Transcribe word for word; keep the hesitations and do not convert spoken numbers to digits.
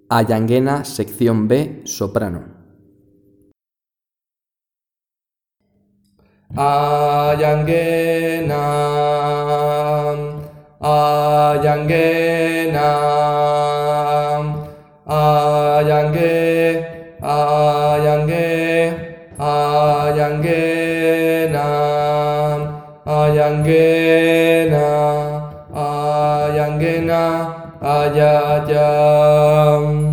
Ayanguena, sección B, soprano. Ayanguena, ayanguena, ayangue, ayangue, ayanguena, ayanguena, ayanguena, ayayam.